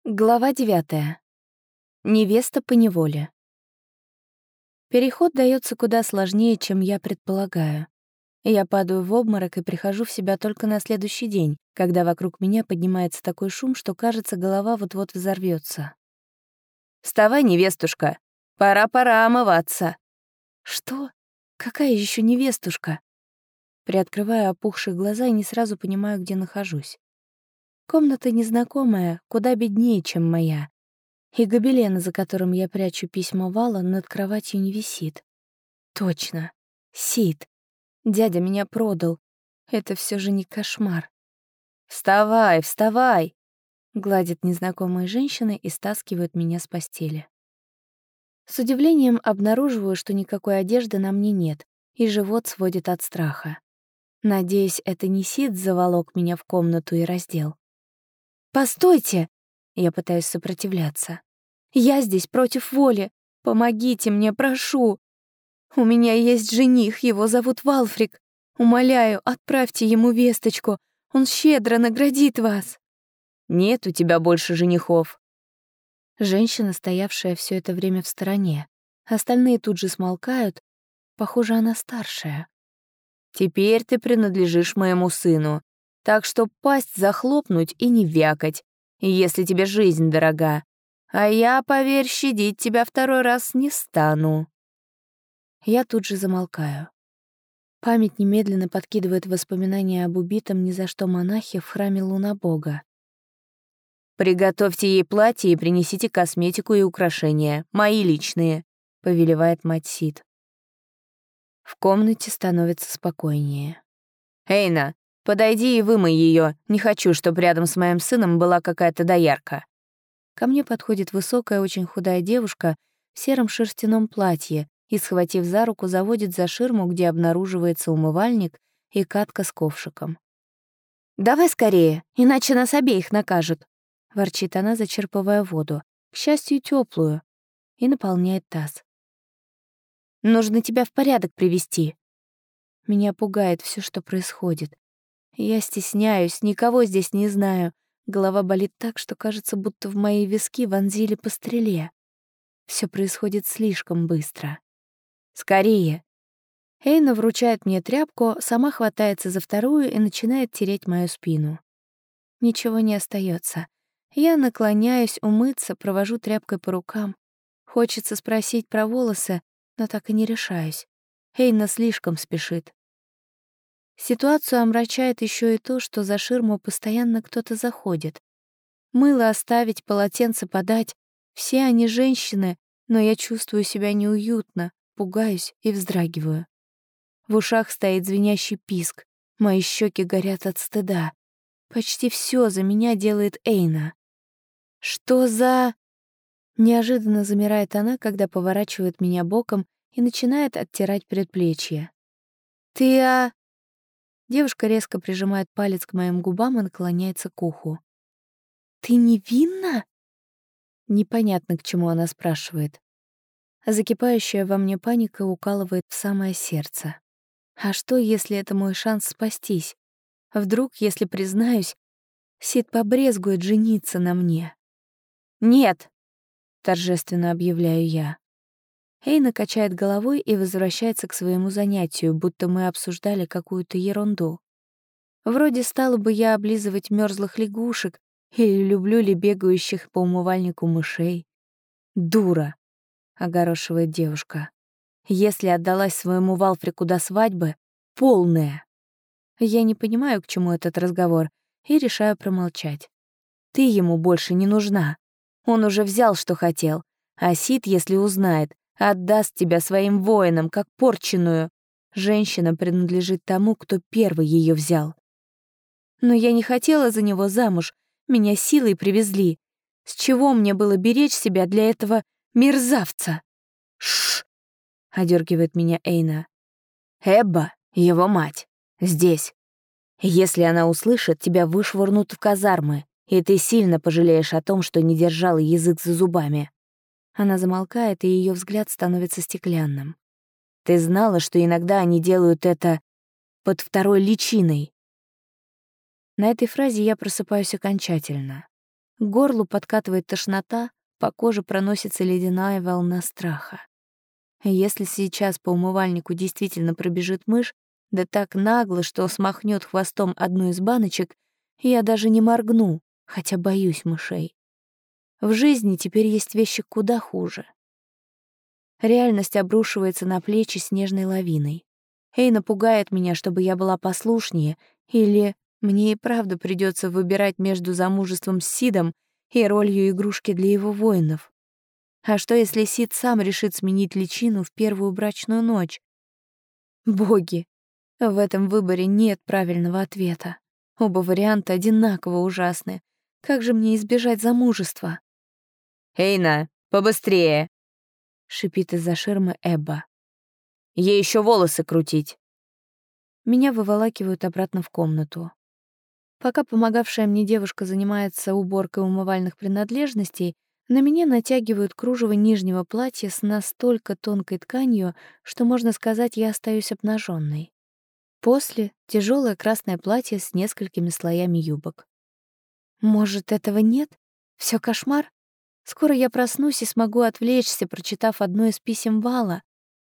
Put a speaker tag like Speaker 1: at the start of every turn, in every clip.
Speaker 1: Глава 9. Невеста поневоле. Переход даётся куда сложнее, чем я предполагаю. Я падаю в обморок и прихожу в себя только на следующий день, когда вокруг меня поднимается такой шум, что, кажется, голова вот-вот взорвётся. «Вставай, невестушка! Пора омываться!» «Что? Какая ещё невестушка?» Приоткрываю опухшие глаза и не сразу понимаю, где нахожусь. Комната незнакомая, куда беднее, чем моя. И гобелен, за которым я прячу письма Вала, над кроватью не висит. Точно. Сид. Дядя меня продал. Это всё же не кошмар. «Вставай, вставай!» — гладит незнакомые женщины и стаскивают меня с постели. С удивлением обнаруживаю, что никакой одежды на мне нет, и живот сводит от страха. Надеюсь, это не Сид заволок меня в комнату и раздел. «Постойте!» — я пытаюсь сопротивляться. «Я здесь против воли. Помогите мне, прошу. У меня есть жених, его зовут Валфрик. Умоляю, отправьте ему весточку. Он щедро наградит вас». «Нет у тебя больше женихов». Женщина, стоявшая все это время в стороне. Остальные тут же смолкают. Похоже, она старшая. «Теперь ты принадлежишь моему сыну. Так что пасть захлопнуть и не вякать, если тебе жизнь дорога. А я, поверь, щадить тебя второй раз не стану». Я тут же замолкаю. Память немедленно подкидывает воспоминания об убитом ни за что монахе в храме Лунабога. «Приготовьте ей платье и принесите косметику и украшения, мои личные», — повелевает мать Сид. В комнате становится спокойнее. «Эйна, подойди и вымой ее. Не хочу, чтобы рядом с моим сыном была какая-то доярка». Ко мне подходит высокая, очень худая девушка в сером шерстяном платье и, схватив за руку, заводит за ширму, где обнаруживается умывальник и катка с ковшиком. «Давай скорее, иначе нас обеих накажут», — ворчит она, зачерпывая воду, к счастью, теплую, и наполняет таз. «Нужно тебя в порядок привести». Меня пугает все, что происходит. Я стесняюсь, никого здесь не знаю. Голова болит так, что кажется, будто в мои виски вонзили по стреле. Все происходит слишком быстро. «Скорее!» Эйна вручает мне тряпку, сама хватается за вторую и начинает тереть мою спину. Ничего не остается. Я наклоняюсь умыться, провожу тряпкой по рукам. Хочется спросить про волосы, но так и не решаюсь. Эйна слишком спешит. Ситуацию омрачает еще и то, что за ширму постоянно кто-то заходит. Мыло оставить, полотенце подать. Все они женщины, но я чувствую себя неуютно, пугаюсь и вздрагиваю. В ушах стоит звенящий писк. Мои щеки горят от стыда. Почти все за меня делает Эйна. «Что за...» Неожиданно замирает она, когда поворачивает меня боком и начинает оттирать предплечье. «Ты, Девушка резко прижимает палец к моим губам и наклоняется к уху. «Ты невинна?» Непонятно, к чему она спрашивает. Закипающая во мне паника укалывает в самое сердце. А что, если это мой шанс спастись? Вдруг, если признаюсь, Сид побрезгует жениться на мне? «Нет!» — торжественно объявляю я. Эйна качает головой и возвращается к своему занятию, будто мы обсуждали какую-то ерунду. Вроде стала бы я облизывать мёрзлых лягушек или люблю ли бегающих по умывальнику мышей. «Дура!» — огорошивает девушка. «Если отдалась своему Валфрику до свадьбы, полная!» Я не понимаю, к чему этот разговор, и решаю промолчать. «Ты ему больше не нужна. Он уже взял, что хотел, а Сид, если узнает, отдаст тебя своим воинам, как порченую. Женщина принадлежит тому, кто первый ее взял. Но я не хотела за него замуж, меня силой привезли. С чего мне было беречь себя для этого мерзавца?» «Шш!» — одергивает меня Эйна. «Эбба, его мать, здесь. Если она услышит, тебя вышвырнут в казармы, и ты сильно пожалеешь о том, что не держала язык за зубами». Она замолкает, и ее взгляд становится стеклянным. «Ты знала, что иногда они делают это под второй личиной?» На этой фразе я просыпаюсь окончательно. К горлу подкатывает тошнота, по коже проносится ледяная волна страха. Если сейчас по умывальнику действительно пробежит мышь, да так нагло, что смахнет хвостом одну из баночек, я даже не моргну, хотя боюсь мышей. В жизни теперь есть вещи куда хуже. Реальность обрушивается на плечи снежной лавиной. Эйна пугает меня, чтобы я была послушнее, или мне и правда придется выбирать между замужеством с Сидом и ролью игрушки для его воинов. А что, если Сид сам решит сменить личину в первую брачную ночь? Боги, в этом выборе нет правильного ответа. Оба варианта одинаково ужасны. Как же мне избежать замужества?
Speaker 2: «Эйна, побыстрее!»
Speaker 1: — шипит из-за ширмы Эбба.
Speaker 2: «Ей еще волосы крутить!»
Speaker 1: Меня выволакивают обратно в комнату. Пока помогавшая мне девушка занимается уборкой умывальных принадлежностей, на меня натягивают кружево нижнего платья с настолько тонкой тканью, что, можно сказать, я остаюсь обнаженной. После — тяжелое красное платье с несколькими слоями юбок. Может, этого нет? Все кошмар? Скоро я проснусь и смогу отвлечься, прочитав одно из писем Вала.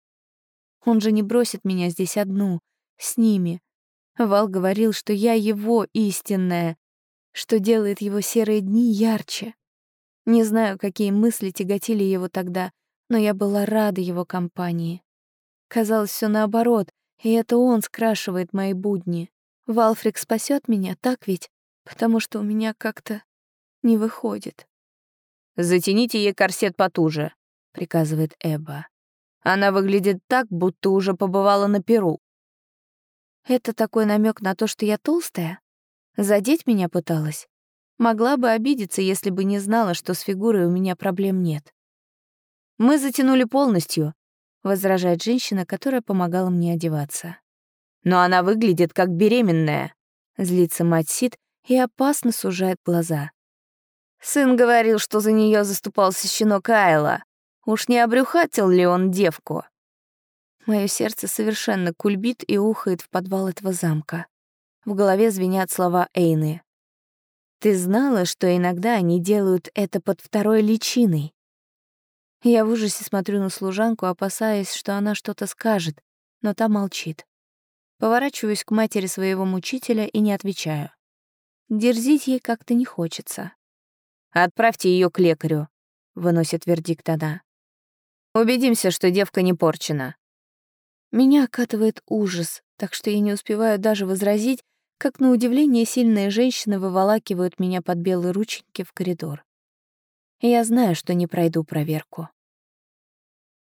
Speaker 1: Он же не бросит меня здесь одну, с ними. Вал говорил, что я его истинная, что делает его серые дни ярче. Не знаю, какие мысли тяготили его тогда, но я была рада его компании. Казалось, все наоборот, и это он скрашивает мои будни. Валфрик спасет меня, так ведь? Потому что у меня как-то не выходит.
Speaker 2: «Затяните ей корсет потуже», — приказывает Эбба. «Она выглядит так, будто уже побывала на Перу».
Speaker 1: Это такой намек на то, что я толстая? Задеть меня пыталась? Могла бы обидеться, если бы не знала, что с фигурой у меня проблем нет.
Speaker 2: «Мы затянули полностью»,
Speaker 1: — возражает женщина, которая помогала мне одеваться.
Speaker 2: «но она выглядит как беременная».
Speaker 1: Злится мать Сид и опасно сужает глаза.
Speaker 2: Сын говорил, что за нее заступался щенок Айла. Уж не обрюхатил ли он девку?
Speaker 1: Моё сердце совершенно кульбит и ухает в подвал этого замка. В голове звенят слова Эйны. «Ты знала, что иногда они делают это под второй личиной?» Я в ужасе смотрю на служанку, опасаясь, что она что-то скажет, но та молчит. Поворачиваюсь к матери своего мучителя и не отвечаю. Дерзить ей как-то не хочется.
Speaker 2: «Отправьте ее к лекарю», — выносит вердикт она. «Убедимся, что девка не порчена».
Speaker 1: Меня окатывает ужас, так что я не успеваю даже возразить, как на удивление сильные женщины выволакивают меня под белые рученьки в коридор. Я знаю, что не пройду проверку.